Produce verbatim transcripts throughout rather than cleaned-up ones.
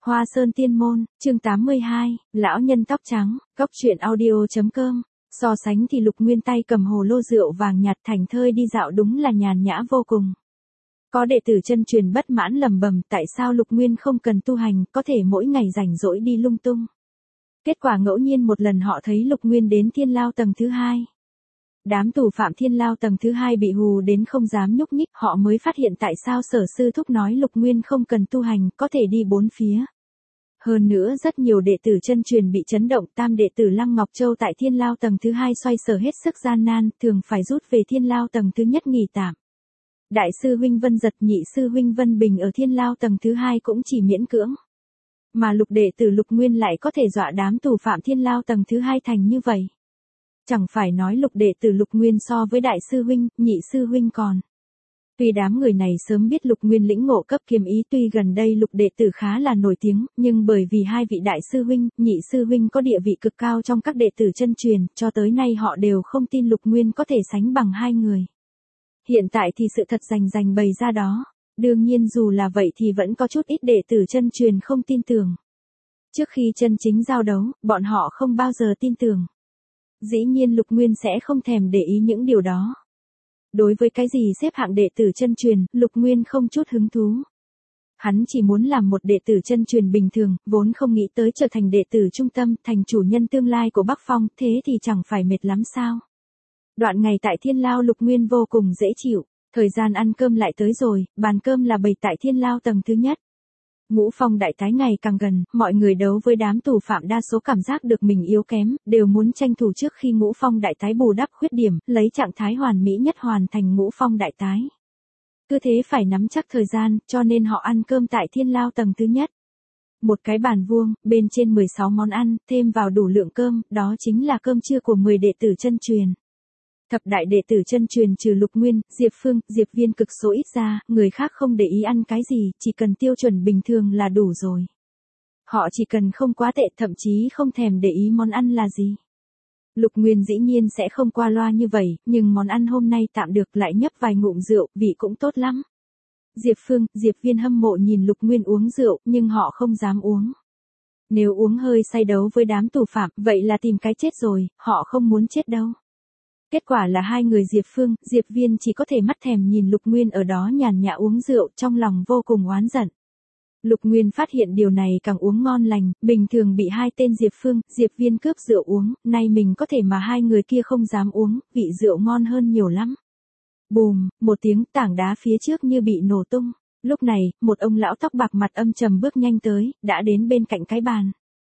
Hoa Sơn Tiên Môn, chương tám mươi hai, Lão Nhân Tóc Trắng, Cóc truyện audio.com. So sánh thì Lục Nguyên tay cầm hồ lô rượu vàng nhạt thành thơi đi dạo đúng là nhàn nhã vô cùng. Có đệ tử chân truyền bất mãn lầm bầm tại sao Lục Nguyên không cần tu hành, có thể mỗi ngày rảnh rỗi đi lung tung. Kết quả ngẫu nhiên một lần họ thấy Lục Nguyên đến thiên lao tầng thứ hai. Đám tù phạm thiên lao tầng thứ hai bị hù đến không dám nhúc nhích, họ mới phát hiện tại sao Sở Sư Thúc nói Lục Nguyên không cần tu hành, có thể đi bốn phía. Hơn nữa rất nhiều đệ tử chân truyền bị chấn động, tam đệ tử Lăng Ngọc Châu tại thiên lao tầng thứ hai xoay sở hết sức gian nan, thường phải rút về thiên lao tầng thứ nhất nghỉ tạm. Đại sư huynh Vân Giật, nhị sư huynh Vân Bình ở thiên lao tầng thứ hai cũng chỉ miễn cưỡng. Mà lục đệ tử Lục Nguyên lại có thể dọa đám tù phạm thiên lao tầng thứ hai thành như vậy. Chẳng phải nói lục đệ tử Lục Nguyên so với đại sư huynh, nhị sư huynh còn. Tuy đám người này sớm biết Lục Nguyên lĩnh ngộ cấp kiếm ý, tuy gần đây lục đệ tử khá là nổi tiếng, nhưng bởi vì hai vị đại sư huynh, nhị sư huynh có địa vị cực cao trong các đệ tử chân truyền, cho tới nay họ đều không tin Lục Nguyên có thể sánh bằng hai người. Hiện tại thì sự thật rành rành bày ra đó. Đương nhiên dù là vậy thì vẫn có chút ít đệ tử chân truyền không tin tưởng. Trước khi chân chính giao đấu, bọn họ không bao giờ tin tưởng. Dĩ nhiên Lục Nguyên sẽ không thèm để ý những điều đó. Đối với cái gì xếp hạng đệ tử chân truyền, Lục Nguyên không chút hứng thú. Hắn chỉ muốn làm một đệ tử chân truyền bình thường, vốn không nghĩ tới trở thành đệ tử trung tâm, thành chủ nhân tương lai của Bắc Phong, thế thì chẳng phải mệt lắm sao. Đoạn ngày tại thiên lao Lục Nguyên vô cùng dễ chịu, thời gian ăn cơm lại tới rồi, bàn cơm là bày tại thiên lao tầng thứ nhất. Ngũ Phong đại tái ngày càng gần, mọi người đấu với đám tù phạm đa số cảm giác được mình yếu kém, đều muốn tranh thủ trước khi Ngũ Phong đại tái bù đắp khuyết điểm, lấy trạng thái hoàn mỹ nhất hoàn thành Ngũ Phong đại tái. Cứ thế phải nắm chắc thời gian, cho nên họ ăn cơm tại thiên lao tầng thứ nhất. Một cái bàn vuông, bên trên mười sáu món ăn, thêm vào đủ lượng cơm, đó chính là cơm trưa của mười đệ tử chân truyền. Thập đại đệ tử chân truyền trừ Lục Nguyên, Diệp Phương, Diệp Viên cực số ít ra, người khác không để ý ăn cái gì, chỉ cần tiêu chuẩn bình thường là đủ rồi. Họ chỉ cần không quá tệ, thậm chí không thèm để ý món ăn là gì. Lục Nguyên dĩ nhiên sẽ không qua loa như vậy, nhưng món ăn hôm nay tạm được, lại nhấp vài ngụm rượu, vị cũng tốt lắm. Diệp Phương, Diệp Viên hâm mộ nhìn Lục Nguyên uống rượu, nhưng họ không dám uống. Nếu uống hơi say đấu với đám tù phạm, vậy là tìm cái chết rồi, họ không muốn chết đâu. Kết quả là hai người Diệp Phương, Diệp Viên chỉ có thể mắt thèm nhìn Lục Nguyên ở đó nhàn nhã uống rượu, trong lòng vô cùng oán giận. Lục Nguyên phát hiện điều này càng uống ngon lành, bình thường bị hai tên Diệp Phương, Diệp Viên cướp rượu uống, nay mình có thể mà hai người kia không dám uống, vị rượu ngon hơn nhiều lắm. Bùm, một tiếng, tảng đá phía trước như bị nổ tung. Lúc này, một ông lão tóc bạc mặt âm trầm bước nhanh tới, đã đến bên cạnh cái bàn.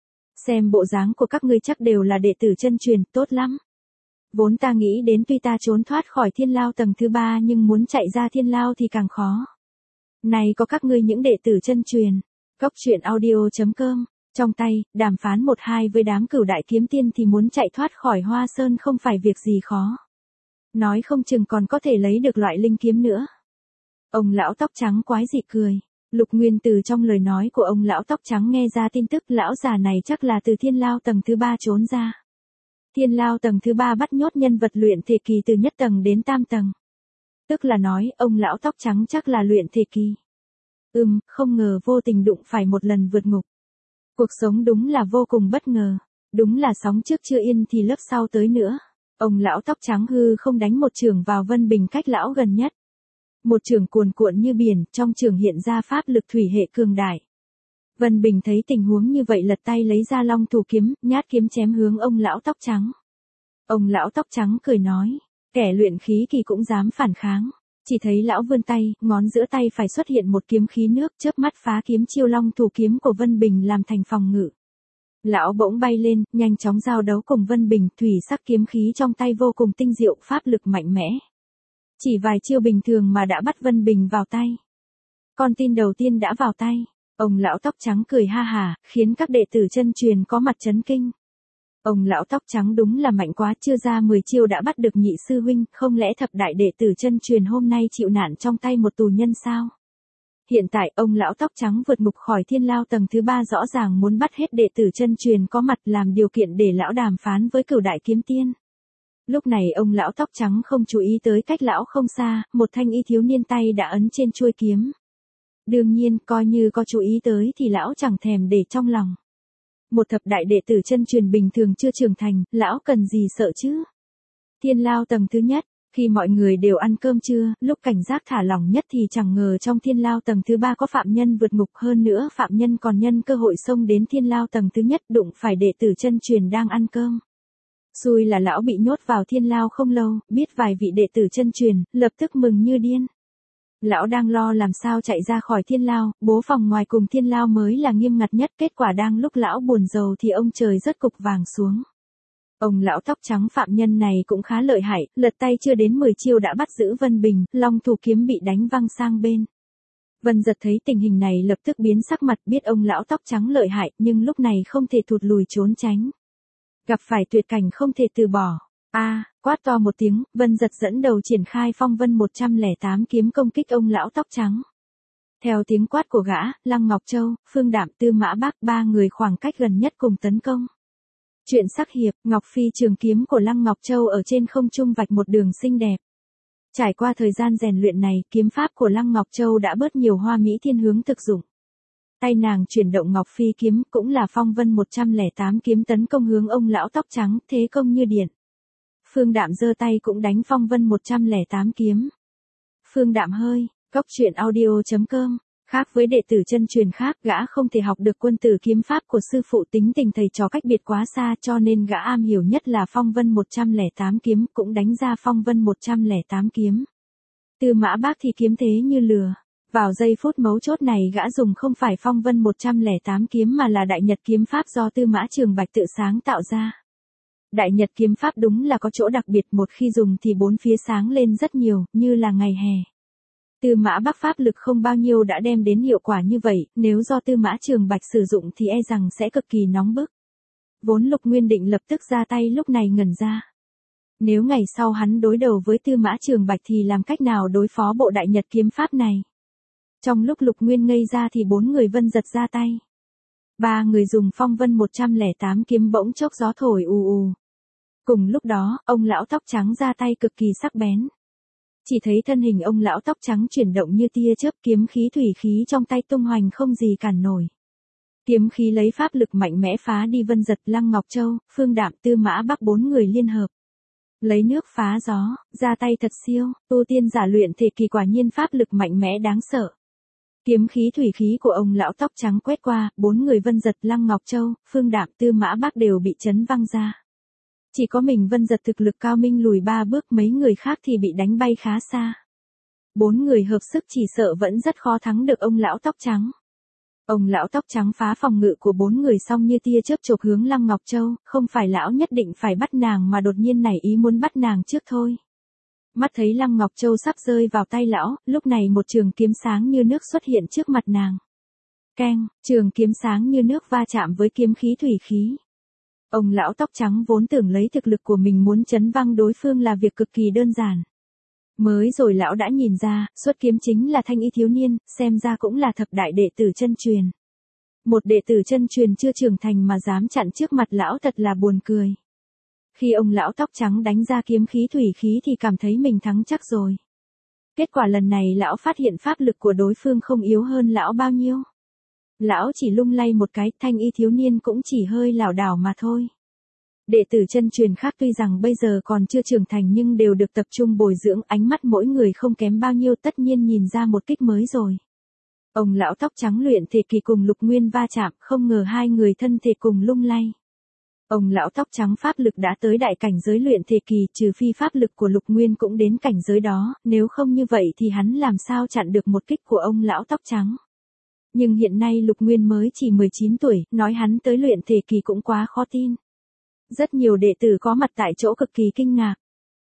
Xem bộ dáng của các ngươi chắc đều là đệ tử chân truyền, tốt lắm. Vốn ta nghĩ đến tuy ta trốn thoát khỏi thiên lao tầng thứ ba nhưng muốn chạy ra thiên lao thì càng khó. Này có các ngươi những đệ tử chân truyền. Cóc truyện audio.com. Trong tay, đàm phán một hai với đám cửu đại kiếm tiên thì muốn chạy thoát khỏi Hoa Sơn không phải việc gì khó. Nói không chừng còn có thể lấy được loại linh kiếm nữa. Ông lão tóc trắng quái dị cười. Lục Nguyên từ trong lời nói của ông lão tóc trắng nghe ra tin tức lão già này chắc là từ thiên lao tầng thứ ba trốn ra. Thiên lao tầng thứ ba bắt nhốt nhân vật luyện thể kỳ từ nhất tầng đến tam tầng. Tức là nói, ông lão tóc trắng chắc là luyện thể kỳ. Ừm, không ngờ vô tình đụng phải một lần vượt ngục. Cuộc sống đúng là vô cùng bất ngờ. Đúng là sóng trước chưa yên thì lớp sau tới nữa. Ông lão tóc trắng hư không đánh một chưởng vào Vân Bình cách lão gần nhất. Một chưởng cuồn cuộn như biển, trong chưởng hiện ra pháp lực thủy hệ cường đại. Vân Bình thấy tình huống như vậy lật tay lấy ra long thủ kiếm, nhát kiếm chém hướng ông lão tóc trắng. Ông lão tóc trắng cười nói, kẻ luyện khí kỳ cũng dám phản kháng. Chỉ thấy lão vươn tay, ngón giữa tay phải xuất hiện một kiếm khí nước, chớp mắt phá kiếm chiêu long thủ kiếm của Vân Bình làm thành phòng ngự. Lão bỗng bay lên, nhanh chóng giao đấu cùng Vân Bình, thủy sắc kiếm khí trong tay vô cùng tinh diệu, pháp lực mạnh mẽ. Chỉ vài chiêu bình thường mà đã bắt Vân Bình vào tay. Con tin đầu tiên đã vào tay. Ông lão tóc trắng cười ha hả, khiến các đệ tử chân truyền có mặt chấn kinh. Ông lão tóc trắng đúng là mạnh quá, chưa ra mười chiêu đã bắt được nhị sư huynh, không lẽ thập đại đệ tử chân truyền hôm nay chịu nạn trong tay một tù nhân sao? Hiện tại, ông lão tóc trắng vượt ngục khỏi thiên lao tầng thứ ba rõ ràng muốn bắt hết đệ tử chân truyền có mặt làm điều kiện để lão đàm phán với cửu đại kiếm tiên. Lúc này ông lão tóc trắng không chú ý tới cách lão không xa, một thanh y thiếu niên tay đã ấn trên chuôi kiếm. Đương nhiên, coi như có chú ý tới thì lão chẳng thèm để trong lòng. Một thập đại đệ tử chân truyền bình thường chưa trưởng thành, lão cần gì sợ chứ? Thiên lao tầng thứ nhất, khi mọi người đều ăn cơm trưa, lúc cảnh giác thả lỏng nhất thì chẳng ngờ trong thiên lao tầng thứ ba có phạm nhân vượt ngục, hơn nữa phạm nhân còn nhân cơ hội xông đến thiên lao tầng thứ nhất đụng phải đệ tử chân truyền đang ăn cơm. Xui là lão bị nhốt vào thiên lao không lâu, biết vài vị đệ tử chân truyền, lập tức mừng như điên. Lão đang lo làm sao chạy ra khỏi thiên lao, bố phòng ngoài cùng thiên lao mới là nghiêm ngặt nhất, kết quả đang lúc lão buồn rầu thì ông trời rớt cục vàng xuống. Ông lão tóc trắng phạm nhân này cũng khá lợi hại, lật tay chưa đến mười chiêu đã bắt giữ Vân Bình, long thủ kiếm bị đánh văng sang bên. Vân Giật thấy tình hình này lập tức biến sắc mặt, biết ông lão tóc trắng lợi hại, nhưng lúc này không thể thụt lùi trốn tránh. Gặp phải tuyệt cảnh không thể từ bỏ. A, à, quát to một tiếng, Vân Giật dẫn đầu triển khai phong vân một trăm lẻ tám kiếm công kích ông lão tóc trắng. Theo tiếng quát của gã, Lăng Ngọc Châu, Phương Đạm, Tư Mã Bác, ba người khoảng cách gần nhất cùng tấn công. Chuyện sắc hiệp, Ngọc Phi trường kiếm của Lăng Ngọc Châu ở trên không trung vạch một đường xinh đẹp. Trải qua thời gian rèn luyện này, kiếm pháp của Lăng Ngọc Châu đã bớt nhiều hoa mỹ thiên hướng thực dụng. Tay nàng chuyển động Ngọc Phi kiếm, cũng là phong vân một trăm lẻ tám kiếm tấn công hướng ông lão tóc trắng, thế công như điện. Phương Đạm giơ tay cũng đánh phong vân một trăm lẻ tám kiếm. Phương Đạm hơi, cóc truyện audio chấm com. Khác với đệ tử chân truyền khác, gã không thể học được quân tử kiếm pháp của sư phụ, tính tình thầy trò cách biệt quá xa, cho nên gã am hiểu nhất là phong vân một trăm lẻ tám kiếm, cũng đánh ra phong vân một trăm lẻ tám kiếm. Tư Mã Bác thì kiếm thế như lừa. Vào giây phút mấu chốt này gã dùng không phải phong vân một trăm lẻ tám kiếm mà là đại nhật kiếm pháp do Tư Mã Trường Bạch tự sáng tạo ra. Đại nhật kiếm pháp đúng là có chỗ đặc biệt, một khi dùng thì bốn phía sáng lên rất nhiều, như là ngày hè. Tư Mã Bác pháp lực không bao nhiêu đã đem đến hiệu quả như vậy, nếu do Tư Mã Trường Bạch sử dụng thì e rằng sẽ cực kỳ nóng bức. Vốn Lục Nguyên định lập tức ra tay, lúc này ngẩn ra. Nếu ngày sau hắn đối đầu với Tư Mã Trường Bạch thì làm cách nào đối phó bộ đại nhật kiếm pháp này? Trong lúc Lục Nguyên ngây ra thì bốn người Vân Giật ra tay. Ba người dùng phong vân một trăm lẻ tám kiếm, bỗng chốc gió thổi ù ù. Cùng lúc đó, ông lão tóc trắng ra tay cực kỳ sắc bén. Chỉ thấy thân hình ông lão tóc trắng chuyển động như tia chớp, kiếm khí thủy khí trong tay tung hoành không gì cản nổi. Kiếm khí lấy pháp lực mạnh mẽ phá đi Vân Giật, Lăng Ngọc Châu, Phương Đạm, Tư Mã Bác bốn người liên hợp. Lấy nước phá gió, ra tay thật siêu, tu tiên giả luyện thể kỳ quả nhiên pháp lực mạnh mẽ đáng sợ. Kiếm khí thủy khí của ông lão tóc trắng quét qua, bốn người Vân Giật, Lăng Ngọc Châu, Phương Đạm, Tư Mã Bác đều bị chấn văng ra. Chỉ có mình Vân Giật thực lực cao minh lùi ba bước, mấy người khác thì bị đánh bay khá xa. Bốn người hợp sức chỉ sợ vẫn rất khó thắng được ông lão tóc trắng. Ông lão tóc trắng phá phòng ngự của bốn người xong như tia chớp chộp hướng Lăng Ngọc Châu, không phải lão nhất định phải bắt nàng mà đột nhiên nảy ý muốn bắt nàng trước thôi. Mắt thấy Lăng Ngọc Châu sắp rơi vào tay lão, lúc này một trường kiếm sáng như nước xuất hiện trước mặt nàng. Keng, trường kiếm sáng như nước va chạm với kiếm khí thủy khí. Ông lão tóc trắng vốn tưởng lấy thực lực của mình muốn chấn văng đối phương là việc cực kỳ đơn giản. Mới rồi lão đã nhìn ra, xuất kiếm chính là thanh y thiếu niên, xem ra cũng là thập đại đệ tử chân truyền. Một đệ tử chân truyền chưa trưởng thành mà dám chặn trước mặt lão thật là buồn cười. Khi ông lão tóc trắng đánh ra kiếm khí thủy khí thì cảm thấy mình thắng chắc rồi. Kết quả lần này lão phát hiện pháp lực của đối phương không yếu hơn lão bao nhiêu. Lão chỉ lung lay một cái, thanh y thiếu niên cũng chỉ hơi lảo đảo mà thôi. Đệ tử chân truyền khác tuy rằng bây giờ còn chưa trưởng thành nhưng đều được tập trung bồi dưỡng, ánh mắt mỗi người không kém bao nhiêu, tất nhiên nhìn ra một kích mới rồi. Ông lão tóc trắng luyện thể kỳ cùng Lục Nguyên va chạm, không ngờ hai người thân thể cùng lung lay. Ông lão tóc trắng pháp lực đã tới đại cảnh giới luyện thể kỳ, trừ phi pháp lực của Lục Nguyên cũng đến cảnh giới đó, nếu không như vậy thì hắn làm sao chặn được một kích của ông lão tóc trắng. Nhưng hiện nay Lục Nguyên mới chỉ mười chín tuổi, nói hắn tới luyện thể kỳ cũng quá khó tin. Rất nhiều đệ tử có mặt tại chỗ cực kỳ kinh ngạc.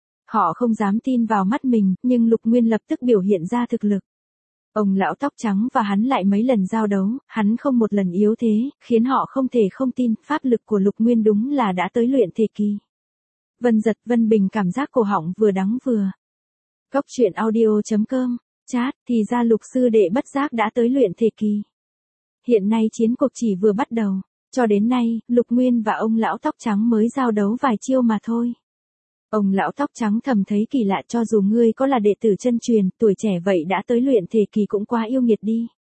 Họ không dám tin vào mắt mình, nhưng Lục Nguyên lập tức biểu hiện ra thực lực. Ông lão tóc trắng và hắn lại mấy lần giao đấu, hắn không một lần yếu thế, khiến họ không thể không tin, pháp lực của Lục Nguyên đúng là đã tới luyện thể kỳ. Vân Giật, Vân Bình cảm giác cổ họng vừa đắng vừa. Cóc truyện audio chấm com, chat, thì ra Lục sư đệ bất giác đã tới luyện thể kỳ. Hiện nay chiến cuộc chỉ vừa bắt đầu, cho đến nay, Lục Nguyên và ông lão tóc trắng mới giao đấu vài chiêu mà thôi. Ông lão tóc trắng thầm thấy kỳ lạ, cho dù ngươi có là đệ tử chân truyền, tuổi trẻ vậy đã tới luyện thể kỳ cũng quá yêu nghiệt đi.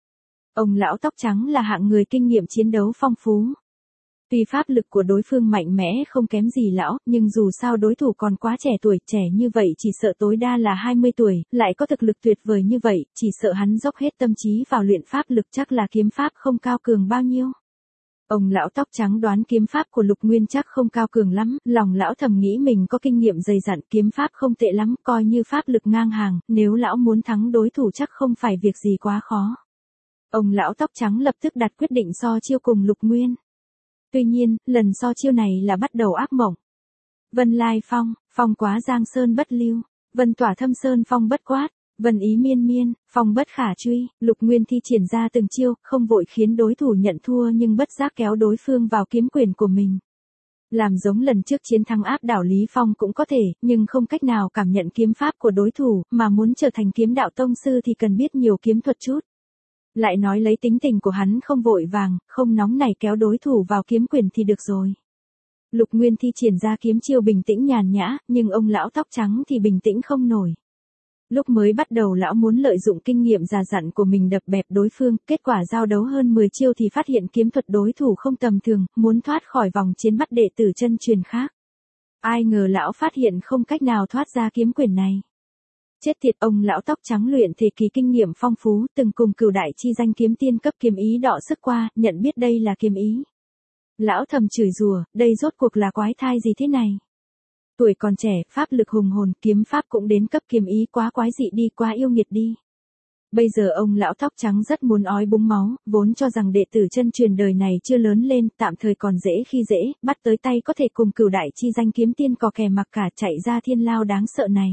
Ông lão tóc trắng là hạng người kinh nghiệm chiến đấu phong phú. Tuy pháp lực của đối phương mạnh mẽ không kém gì lão, nhưng dù sao đối thủ còn quá trẻ tuổi, trẻ như vậy chỉ sợ tối đa là hai mươi tuổi, lại có thực lực tuyệt vời như vậy, chỉ sợ hắn dốc hết tâm trí vào luyện pháp lực chắc là kiếm pháp không cao cường bao nhiêu. Ông lão tóc trắng đoán kiếm pháp của Lục Nguyên chắc không cao cường lắm, lòng lão thầm nghĩ mình có kinh nghiệm dày dặn, kiếm pháp không tệ lắm, coi như pháp lực ngang hàng, nếu lão muốn thắng đối thủ chắc không phải việc gì quá khó. Ông lão tóc trắng lập tức đặt quyết định so chiêu cùng Lục Nguyên. Tuy nhiên, lần so chiêu này là bắt đầu ác mộng. Vân lai phong, phong quá giang sơn bất lưu, vân tỏa thâm sơn phong bất quát, vân ý miên miên, phong bất khả truy. Lục Nguyên thi triển ra từng chiêu, không vội khiến đối thủ nhận thua nhưng bất giác kéo đối phương vào kiếm quyền của mình. Làm giống lần trước chiến thắng áp đảo Lý Phong cũng có thể, nhưng không cách nào cảm nhận kiếm pháp của đối thủ, mà muốn trở thành kiếm đạo tông sư thì cần biết nhiều kiếm thuật chút. Lại nói lấy tính tình của hắn không vội vàng, không nóng nảy kéo đối thủ vào kiếm quyền thì được rồi. Lục Nguyên thi triển ra kiếm chiêu bình tĩnh nhàn nhã, nhưng ông lão tóc trắng thì bình tĩnh không nổi. Lúc mới bắt đầu lão muốn lợi dụng kinh nghiệm già dặn của mình đập bẹp đối phương, kết quả giao đấu hơn mười chiêu thì phát hiện kiếm thuật đối thủ không tầm thường, muốn thoát khỏi vòng chiến bắt đệ tử chân truyền khác. Ai ngờ lão phát hiện không cách nào thoát ra kiếm quyền này. Chết tiệt, ông lão tóc trắng luyện thể kỳ kinh nghiệm phong phú, từng cùng Cửu Đại chi danh kiếm tiên cấp kiếm ý đọ sức qua, nhận biết đây là kiếm ý. Lão thầm chửi rủa, đây rốt cuộc là quái thai gì thế này? Tuổi còn trẻ, pháp lực hùng hồn, kiếm pháp cũng đến cấp kiếm ý, quá quái dị đi, quá yêu nghiệt đi. Bây giờ ông lão tóc trắng rất muốn ói búng máu, vốn cho rằng đệ tử chân truyền đời này chưa lớn lên, tạm thời còn dễ khi dễ, bắt tới tay có thể cùng Cửu Đại chi danh kiếm tiên cò kè mặc cả chạy ra thiên lao đáng sợ này.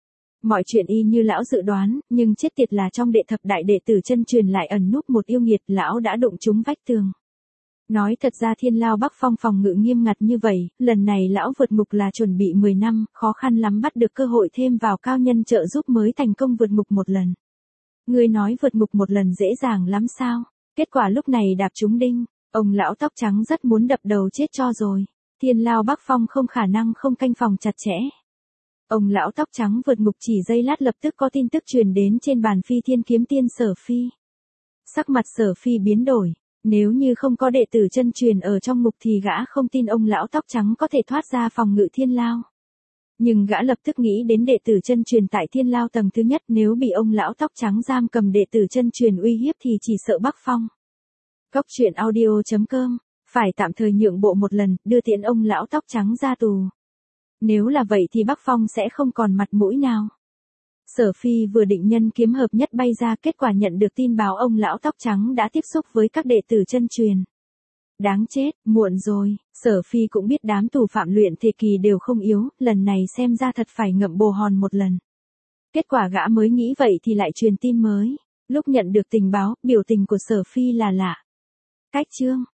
Mọi chuyện y như lão dự đoán, nhưng chết tiệt là trong đệ thập đại đệ tử chân truyền lại ẩn núp một yêu nghiệt, lão đã đụng trúng vách tường. Nói thật ra thiên lao Bắc Phong phòng ngự nghiêm ngặt như vậy, lần này lão vượt ngục là chuẩn bị mười năm, khó khăn lắm bắt được cơ hội thêm vào cao nhân trợ giúp mới thành công vượt ngục một lần. Người nói vượt ngục một lần dễ dàng lắm sao? Kết quả lúc này đạp trúng đinh, ông lão tóc trắng rất muốn đập đầu chết cho rồi. Thiên lao Bắc Phong không khả năng không canh phòng chặt chẽ. Ông lão tóc trắng vượt ngục chỉ giây lát lập tức có tin tức truyền đến trên bàn Phi Thiên kiếm tiên Sở Phi. Sắc mặt Sở Phi biến đổi, nếu như không có đệ tử chân truyền ở trong ngục thì gã không tin ông lão tóc trắng có thể thoát ra phòng ngự thiên lao. Nhưng gã lập tức nghĩ đến đệ tử chân truyền tại thiên lao tầng thứ nhất, nếu bị ông lão tóc trắng giam cầm đệ tử chân truyền uy hiếp thì chỉ sợ Bắc Phong. Cốc truyện audio chấm com, phải tạm thời nhượng bộ một lần, đưa tiễn ông lão tóc trắng ra tù. Nếu là vậy thì Bắc Phong sẽ không còn mặt mũi nào. Sở Phi vừa định nhân kiếm hợp nhất bay ra, kết quả nhận được tin báo ông lão tóc trắng đã tiếp xúc với các đệ tử chân truyền. Đáng chết, muộn rồi, Sở Phi cũng biết đám tù phạm luyện thể kỳ đều không yếu, lần này xem ra thật phải ngậm bồ hòn một lần. Kết quả gã mới nghĩ vậy thì lại truyền tin mới. Lúc nhận được tình báo, biểu tình của Sở Phi là lạ. Cách chương